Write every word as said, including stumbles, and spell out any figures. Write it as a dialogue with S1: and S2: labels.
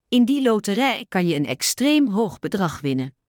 S1: In die loterij kan je een extreem hoog bedrag winnen.